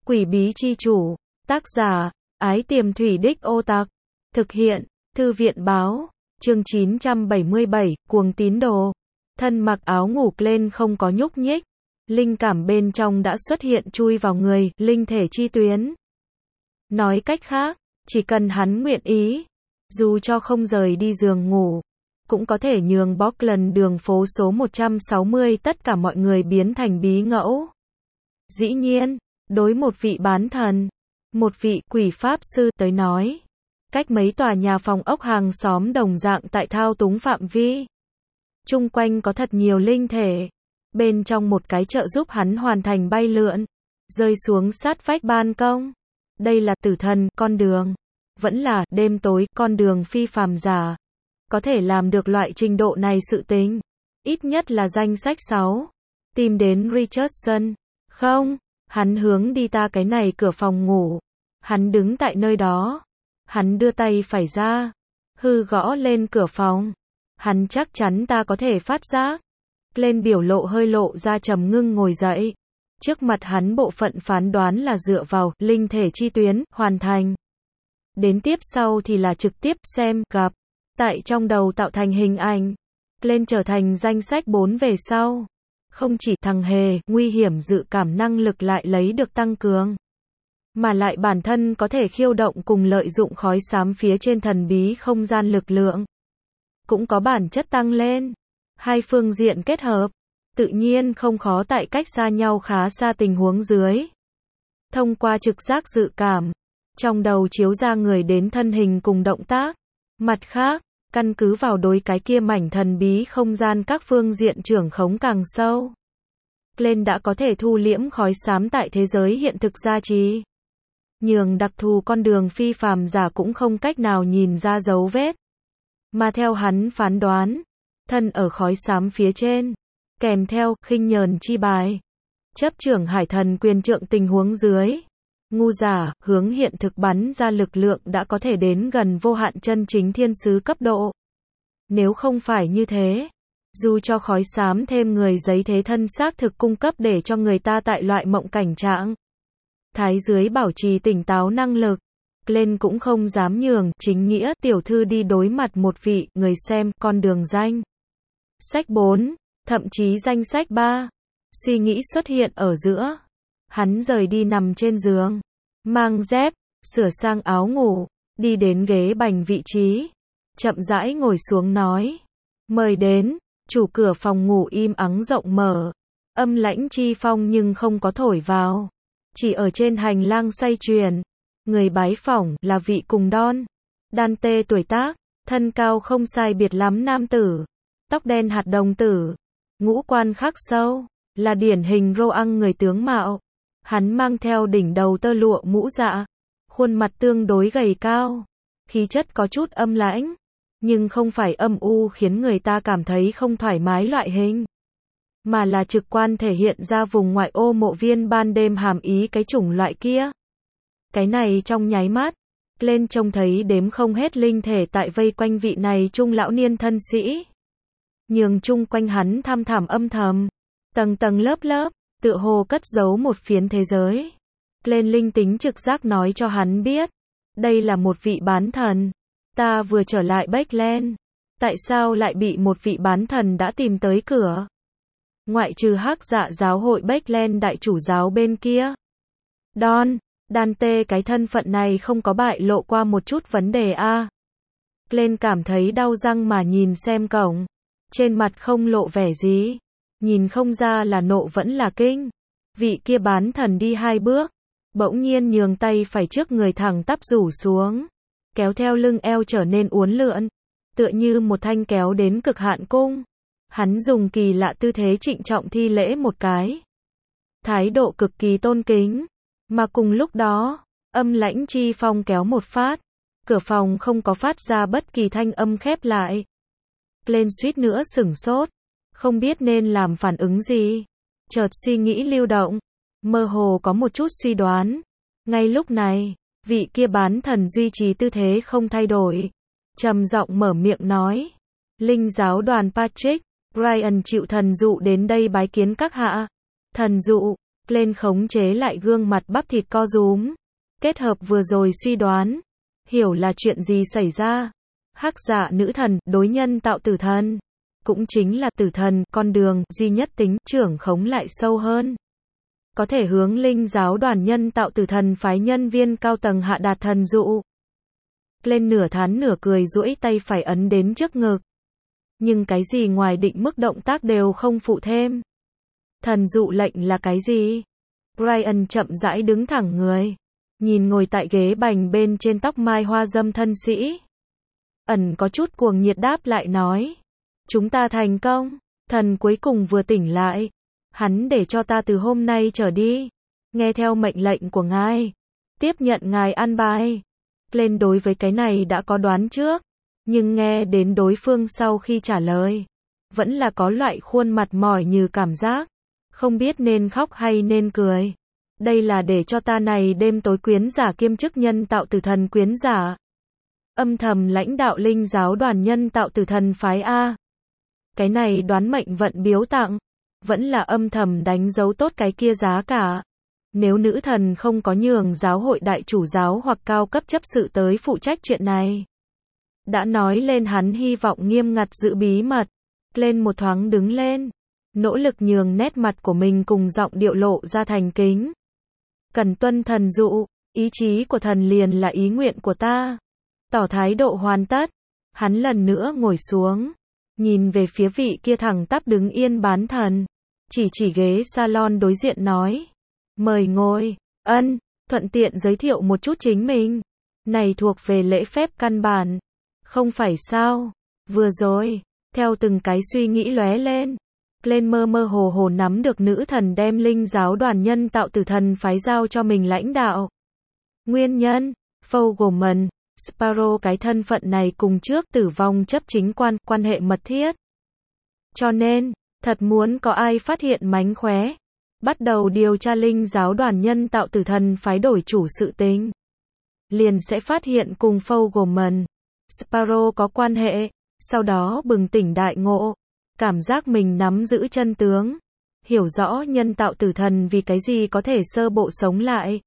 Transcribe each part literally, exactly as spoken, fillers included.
Quỷ bí chi chủ, tác giả, Ái Tiềm Thủy Đích Ô Tặc, thực hiện, Thư viện báo, chương chín trăm bảy mươi bảy, cuồng tín đồ. Thân mặc áo ngủ lên không có nhúc nhích, linh cảm bên trong đã xuất hiện chui vào người, linh thể chi tuyến. Nói cách khác, chỉ cần hắn nguyện ý, dù cho không rời đi giường ngủ, cũng có thể nhường Bockland đường phố số một trăm sáu mươi tất cả mọi người biến thành bí ngẫu. Dĩ nhiên, đối một vị bán thần, một vị quỷ pháp sư tới nói, cách mấy tòa nhà phòng ốc hàng xóm đồng dạng tại thao túng phạm vi. Chung quanh có thật nhiều linh thể, bên trong một cái chợ giúp hắn hoàn thành bay lượn, rơi xuống sát vách ban công. Đây là tử thần, con đường, vẫn là đêm tối, con đường phi phàm giả. Có thể làm được loại trình độ này sự tình, ít nhất là danh sách sáu. Tìm đến Richardson. Không, hắn hướng đi ta cái này cửa phòng ngủ. Hắn đứng tại nơi đó. Hắn đưa tay phải ra, hư gõ lên cửa phòng. Hắn chắc chắn ta có thể phát giác. Lên biểu lộ hơi lộ ra trầm ngưng ngồi dậy. Trước mặt hắn bộ phận phán đoán là dựa vào linh thể chi tuyến, hoàn thành. Đến tiếp sau thì là trực tiếp xem, gặp. Tại trong đầu tạo thành hình ảnh. Lên trở thành danh sách bốn về sau. Không chỉ thằng hề, nguy hiểm dự cảm năng lực lại lấy được tăng cường. Mà lại bản thân có thể khiêu động cùng lợi dụng khói xám phía trên thần bí không gian lực lượng. Cũng có bản chất tăng lên. Hai phương diện kết hợp. Tự nhiên không khó tại cách xa nhau khá xa tình huống dưới. Thông qua trực giác dự cảm. Trong đầu chiếu ra người đến thân hình cùng động tác. Mặt khác, căn cứ vào đối cái kia mảnh thần bí không gian các phương diện trưởng khống càng sâu. Lên đã có thể thu liễm khói xám tại thế giới hiện thực gia trì. Nhường đặc thù con đường phi phàm giả cũng không cách nào nhìn ra dấu vết. Mà theo hắn phán đoán, thân ở khói xám phía trên, kèm theo khinh nhờn chi bài. Chấp trưởng hải thần quyền trượng tình huống dưới. Ngu giả, hướng hiện thực bắn ra lực lượng đã có thể đến gần vô hạn chân chính thiên sứ cấp độ. Nếu không phải như thế, dù cho khói xám thêm người giấy thế thân xác thực cung cấp để cho người ta tại loại mộng cảnh trạng thái dưới bảo trì tỉnh táo năng lực, lên cũng không dám nhường chính nghĩa tiểu thư đi đối mặt một vị người xem con đường danh. Sách bốn, thậm chí danh sách ba. Suy nghĩ xuất hiện ở giữa. Hắn rời đi nằm trên giường, mang dép, sửa sang áo ngủ, đi đến ghế bành vị trí, chậm rãi ngồi xuống nói, mời đến. Chủ cửa phòng ngủ im ắng rộng mở, âm lãnh chi phong nhưng không có thổi vào, chỉ ở trên hành lang xoay chuyển. Người bái phỏng là vị cùng đon, đan tê tuổi tác, thân cao không sai biệt lắm nam tử, tóc đen hạt đồng tử, ngũ quan khắc sâu, là điển hình Roang người tướng mạo. Hắn mang theo đỉnh đầu tơ lụa mũ dạ, khuôn mặt tương đối gầy cao, khí chất có chút âm lãnh, nhưng không phải âm u khiến người ta cảm thấy không thoải mái loại hình, mà là trực quan thể hiện ra vùng ngoại ô mộ viên ban đêm hàm ý cái chủng loại kia. Cái này trong nháy mắt, lên trông thấy đếm không hết linh thể tại vây quanh vị này trung lão niên thân sĩ. Nhường chung quanh hắn thăm thẳm âm thầm, tầng tầng lớp lớp, tựa hồ cất giấu một phiến thế giới. Lên linh tính trực giác nói cho hắn biết, đây là một vị bán thần. Ta vừa trở lại Bockland, tại sao lại bị một vị bán thần đã tìm tới cửa? Ngoại trừ hắc dạ giáo hội Bockland đại chủ giáo bên kia. Don, Dante cái thân phận này không có bại lộ qua một chút vấn đề a. À. Lên cảm thấy đau răng mà nhìn xem cổng. Trên mặt không lộ vẻ gì. Nhìn không ra là nộ vẫn là kinh. Vị kia bán thần đi hai bước, bỗng nhiên nhường tay phải trước người thẳng tắp rủ xuống, kéo theo lưng eo trở nên uốn lượn, tựa như một thanh kéo đến cực hạn cung. Hắn dùng kỳ lạ tư thế trịnh trọng thi lễ một cái, thái độ cực kỳ tôn kính, mà cùng lúc đó, âm lãnh chi phong kéo một phát, cửa phòng không có phát ra bất kỳ thanh âm khép lại. Lên suýt nữa sửng sốt, không biết nên làm phản ứng gì. Chợt suy nghĩ lưu động, mơ hồ có một chút suy đoán. Ngay lúc này, vị kia bán thần duy trì tư thế không thay đổi, trầm giọng mở miệng nói, linh giáo đoàn Patrick, Brian chịu thần dụ đến đây bái kiến các hạ. Thần dụ, Lên khống chế lại gương mặt bắp thịt co rúm. Kết hợp vừa rồi suy đoán. Hiểu là chuyện gì xảy ra. Hắc dạ nữ thần, đối nhân tạo tử thần. Cũng chính là tử thần, con đường, duy nhất tính, trưởng khống lại sâu hơn. Có thể hướng linh giáo đoàn nhân tạo tử thần phái nhân viên cao tầng hạ đạt thần dụ. Lên nửa thán nửa cười duỗi tay phải ấn đến trước ngực. Nhưng cái gì ngoài định mức động tác đều không phụ thêm. Thần dụ lệnh là cái gì? Brian chậm rãi đứng thẳng người. Nhìn ngồi tại ghế bành bên trên tóc mai hoa dâm thân sĩ. Ẩn có chút cuồng nhiệt đáp lại nói. Chúng ta thành công. Thần cuối cùng vừa tỉnh lại. Hắn để cho ta từ hôm nay trở đi. Nghe theo mệnh lệnh của ngài. Tiếp nhận ngài an bài. Lên đối với cái này đã có đoán trước. Nhưng nghe đến đối phương sau khi trả lời. Vẫn là có loại khuôn mặt mỏi như cảm giác. Không biết nên khóc hay nên cười. Đây là để cho ta này đêm tối quyến giả kiêm chức nhân tạo tử thần quyến giả. Âm thầm lãnh đạo linh giáo đoàn nhân tạo tử thần phái A. Cái này đoán mệnh vận biếu tặng. Vẫn là âm thầm đánh dấu tốt cái kia giá cả. Nếu nữ thần không có nhường giáo hội đại chủ giáo hoặc cao cấp chấp sự tới phụ trách chuyện này. Đã nói lên hắn hy vọng nghiêm ngặt giữ bí mật. Lên một thoáng đứng lên. Nỗ lực nhường nét mặt của mình cùng giọng điệu lộ ra thành kính. Cần tuân thần dụ, ý chí của thần liền là ý nguyện của ta. Tỏ thái độ hoàn tất. Hắn lần nữa ngồi xuống. Nhìn về phía vị kia thẳng tắp đứng yên bán thần. Chỉ chỉ ghế salon đối diện nói. Mời ngồi, ân, thuận tiện giới thiệu một chút chính mình. Này thuộc về lễ phép căn bản. Không phải sao, vừa rồi, theo từng cái suy nghĩ lóe lên. Lên mơ mơ hồ hồ nắm được nữ thần đem linh giáo đoàn nhân tạo tử thần phái giao cho mình lãnh đạo. Nguyên nhân, Fogelman, Sparrow cái thân phận này cùng trước tử vong chấp chính quan, quan hệ mật thiết. Cho nên, thật muốn có ai phát hiện mánh khóe. Bắt đầu điều tra linh giáo đoàn nhân tạo tử thần phái đổi chủ sự tình. Liền sẽ phát hiện cùng Fogelman, Sparrow có quan hệ, sau đó bừng tỉnh đại ngộ. Cảm giác mình nắm giữ chân tướng. Hiểu rõ nhân tạo tử thần vì cái gì có thể sơ bộ sống lại.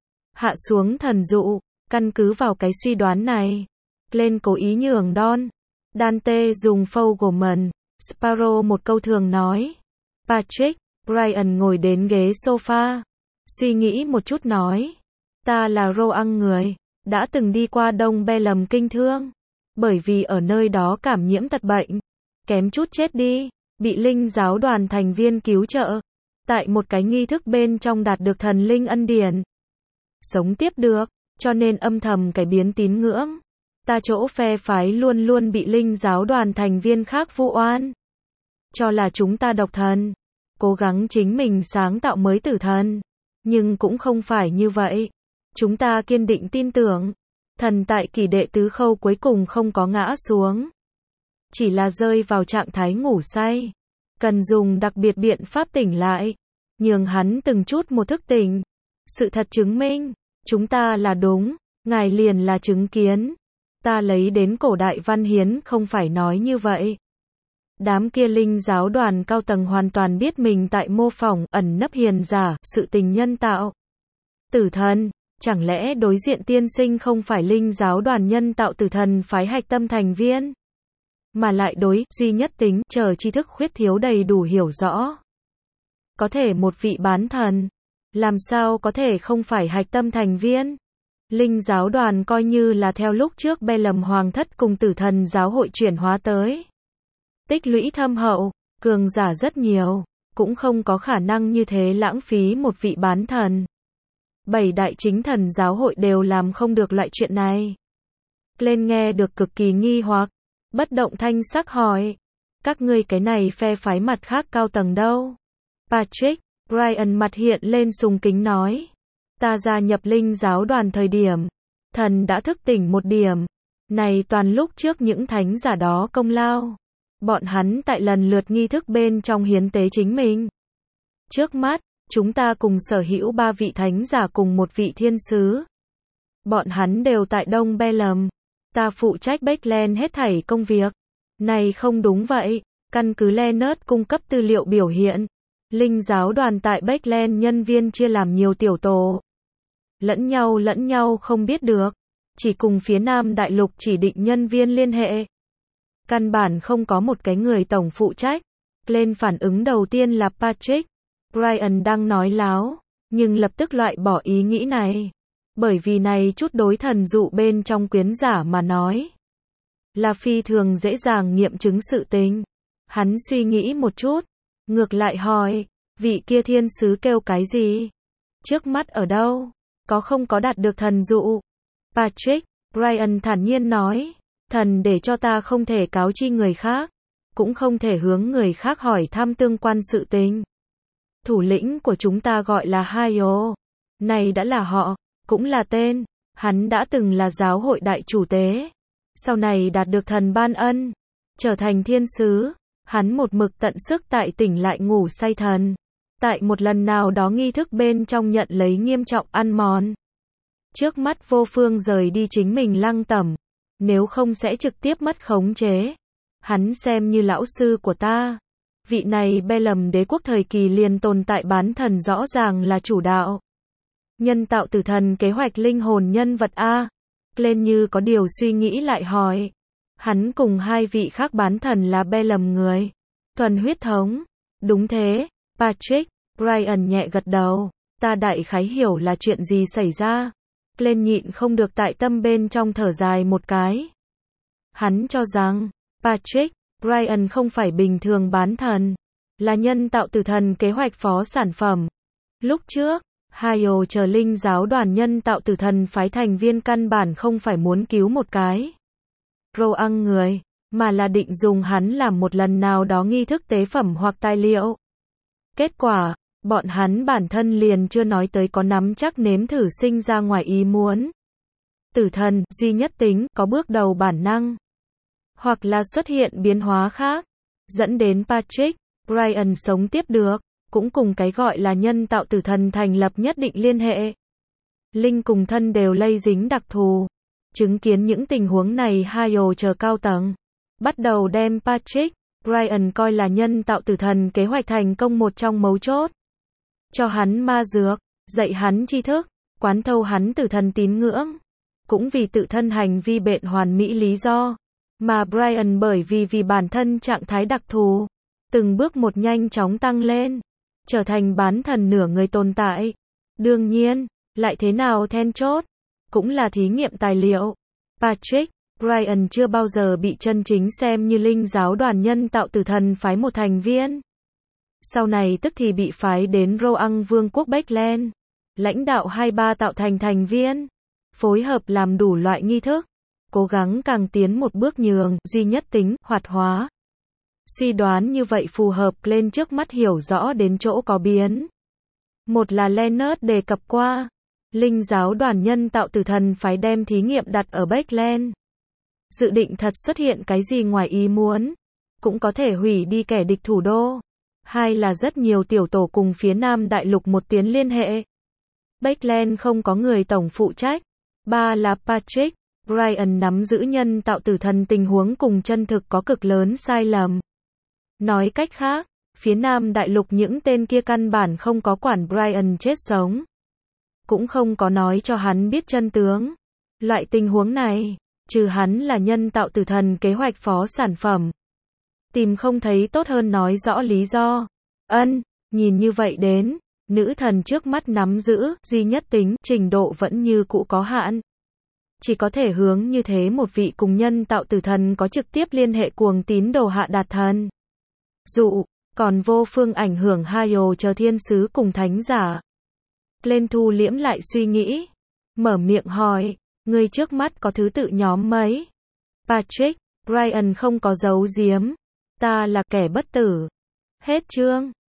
Hạ xuống thần dụ, căn cứ vào cái suy đoán này. Lên cố ý nhường Don. Dante dùng Fogelman, Sparrow một câu thường nói. Patrick, Brian ngồi đến ghế sofa. Suy nghĩ một chút nói. Ta là Roang người. Đã từng đi qua Đông Belem kinh thương. Bởi vì ở nơi đó cảm nhiễm tật bệnh. Kém chút chết đi. Bị linh giáo đoàn thành viên cứu trợ. Tại một cái nghi thức bên trong đạt được thần linh ân điển. Sống tiếp được. Cho nên âm thầm cải biến tín ngưỡng. Ta chỗ phe phái luôn luôn bị linh giáo đoàn thành viên khác vu oan. Cho là chúng ta độc thần. Cố gắng chính mình sáng tạo mới tử thần. Nhưng cũng không phải như vậy. Chúng ta kiên định tin tưởng. Thần tại kỷ đệ tứ khâu cuối cùng không có ngã xuống. Chỉ là rơi vào trạng thái ngủ say. Cần dùng đặc biệt biện pháp tỉnh lại. Nhường hắn từng chút một thức tỉnh. Sự thật chứng minh. Chúng ta là đúng. Ngài liền là chứng kiến. Ta lấy đến cổ đại văn hiến không phải nói như vậy. Đám kia linh giáo đoàn cao tầng hoàn toàn biết mình tại mô phỏng, ẩn nấp hiền giả, sự tình nhân tạo. Tử thần, chẳng lẽ đối diện tiên sinh không phải linh giáo đoàn nhân tạo tử thần phái hạch tâm thành viên? Mà lại đối, duy nhất tính, chờ tri thức khuyết thiếu đầy đủ hiểu rõ. Có thể một vị bán thần, làm sao có thể không phải hạch tâm thành viên? Linh giáo đoàn coi như là theo lúc trước Belem hoàng thất cùng tử thần giáo hội chuyển hóa tới. Tích lũy thâm hậu, cường giả rất nhiều, cũng không có khả năng như thế lãng phí một vị bán thần. Bảy đại chính thần giáo hội đều làm không được loại chuyện này. Lên nghe được cực kỳ nghi hoặc, bất động thanh sắc hỏi. Các ngươi cái này phe phái mặt khác cao tầng đâu? Patrick, Brian mặt hiện lên sùng kính nói. Ta gia nhập linh giáo đoàn thời điểm. Thần đã thức tỉnh một điểm. Này toàn lúc trước những thánh giả đó công lao. Bọn hắn tại lần lượt nghi thức bên trong hiến tế chính mình. Trước mắt, chúng ta cùng sở hữu ba vị thánh giả cùng một vị thiên sứ. Bọn hắn đều tại Đông Belem. Ta phụ trách Backland hết thảy công việc. Này không đúng vậy. Căn cứ Leonard cung cấp tư liệu biểu hiện. Linh giáo đoàn tại Backland nhân viên chia làm nhiều tiểu tổ. Lẫn nhau lẫn nhau không biết được. Chỉ cùng phía Nam Đại Lục chỉ định nhân viên liên hệ. Căn bản không có một cái người tổng phụ trách. Lên phản ứng đầu tiên là Patrick. Brian đang nói láo, nhưng lập tức loại bỏ ý nghĩ này. Bởi vì này chút đối thần dụ bên trong quyến giả mà nói. Là phi thường dễ dàng nghiệm chứng sự tình. Hắn suy nghĩ một chút. Ngược lại hỏi, vị kia thiên sứ kêu cái gì? Trước mắt ở đâu? Có không có đạt được thần dụ? Patrick, Brian thản nhiên nói, thần để cho ta không thể cáo chi người khác, cũng không thể hướng người khác hỏi thăm tương quan sự tình. Thủ lĩnh của chúng ta gọi là Hayo. Này đã là họ, cũng là tên. Hắn đã từng là giáo hội đại chủ tế. Sau này đạt được thần ban ân, trở thành thiên sứ. Hắn một mực tận sức tại tỉnh lại ngủ say thần. Tại một lần nào đó nghi thức bên trong nhận lấy nghiêm trọng ăn mòn. Trước mắt vô phương rời đi chính mình lăng tẩm. Nếu không sẽ trực tiếp mất khống chế. Hắn xem như lão sư của ta. Vị này Bellum đế quốc thời kỳ liền tồn tại bán thần rõ ràng là chủ đạo. Nhân tạo tử thần kế hoạch linh hồn nhân vật A. Lên như có điều suy nghĩ lại hỏi. Hắn cùng hai vị khác bán thần là Bellum người. Thuần huyết thống. Đúng thế, Patrick. Brian nhẹ gật đầu. Ta đại khái hiểu là chuyện gì xảy ra. Lên nhịn không được tại tâm bên trong thở dài một cái. Hắn cho rằng, Patrick, Brian không phải bình thường bán thần. Là nhân tạo tử thần kế hoạch phó sản phẩm. Lúc trước, Hayo chờ linh giáo đoàn nhân tạo tử thần phái thành viên căn bản không phải muốn cứu một cái Roang người, mà là định dùng hắn làm một lần nào đó nghi thức tế phẩm hoặc tài liệu. Kết quả, bọn hắn bản thân liền chưa nói tới có nắm chắc nếm thử sinh ra ngoài ý muốn. Tử thần, duy nhất tính, có bước đầu bản năng. Hoặc là xuất hiện biến hóa khác. Dẫn đến Patrick, Brian sống tiếp được, cũng cùng cái gọi là nhân tạo tử thần thành lập nhất định liên hệ. Linh cùng thân đều lây dính đặc thù. Chứng kiến những tình huống này Hayo chờ cao tầng. Bắt đầu đem Patrick, Brian coi là nhân tạo tử thần kế hoạch thành công một trong mấu chốt. Cho hắn ma dược, dạy hắn tri thức, quán thâu hắn tử thần tín ngưỡng. Cũng vì tự thân hành vi bệnh hoàn mỹ lý do. Mà Brian bởi vì vì bản thân trạng thái đặc thù. Từng bước một nhanh chóng tăng lên. Trở thành bán thần nửa người tồn tại. Đương nhiên, lại thế nào then chốt. Cũng là thí nghiệm tài liệu. Patrick, Brian chưa bao giờ bị chân chính xem như linh giáo đoàn nhân tạo tử thần phái một thành viên. Sau này tức thì bị phái đến Roang vương quốc Backland. Lãnh đạo hai ba tạo thành thành viên. Phối hợp làm đủ loại nghi thức. Cố gắng càng tiến một bước nhường, duy nhất tính, hoạt hóa. Suy đoán như vậy phù hợp lên trước mắt hiểu rõ đến chỗ có biến. Một là Leonard đề cập qua. Linh giáo đoàn nhân tạo tử thần phái đem thí nghiệm đặt ở Backland. Dự định thật xuất hiện cái gì ngoài ý muốn. Cũng có thể hủy đi kẻ địch thủ đô. Hai là rất nhiều tiểu tổ cùng phía Nam Đại Lục một tuyến liên hệ. Backland không có người tổng phụ trách. Ba là Patrick, Brian nắm giữ nhân tạo tử thần tình huống cùng chân thực có cực lớn sai lầm. Nói cách khác, phía Nam Đại Lục những tên kia căn bản không có quản Brian chết sống. Cũng không có nói cho hắn biết chân tướng. Loại tình huống này, trừ hắn là nhân tạo tử thần kế hoạch phó sản phẩm. Tìm không thấy tốt hơn nói rõ lý do. Ân, nhìn như vậy đến, nữ thần trước mắt nắm giữ, duy nhất tính, trình độ vẫn như cũ có hạn. Chỉ có thể hướng như thế một vị cùng nhân tạo tử thần có trực tiếp liên hệ cuồng tín đồ hạ đạt thần. Dụ, còn vô phương ảnh hưởng Hayo chờ thiên sứ cùng thánh giả. Lên thu liễm lại suy nghĩ. Mở miệng hỏi, người trước mắt có thứ tự nhóm mấy? Patrick, Brian không có giấu giếm. Ta là kẻ bất tử. Hết chương.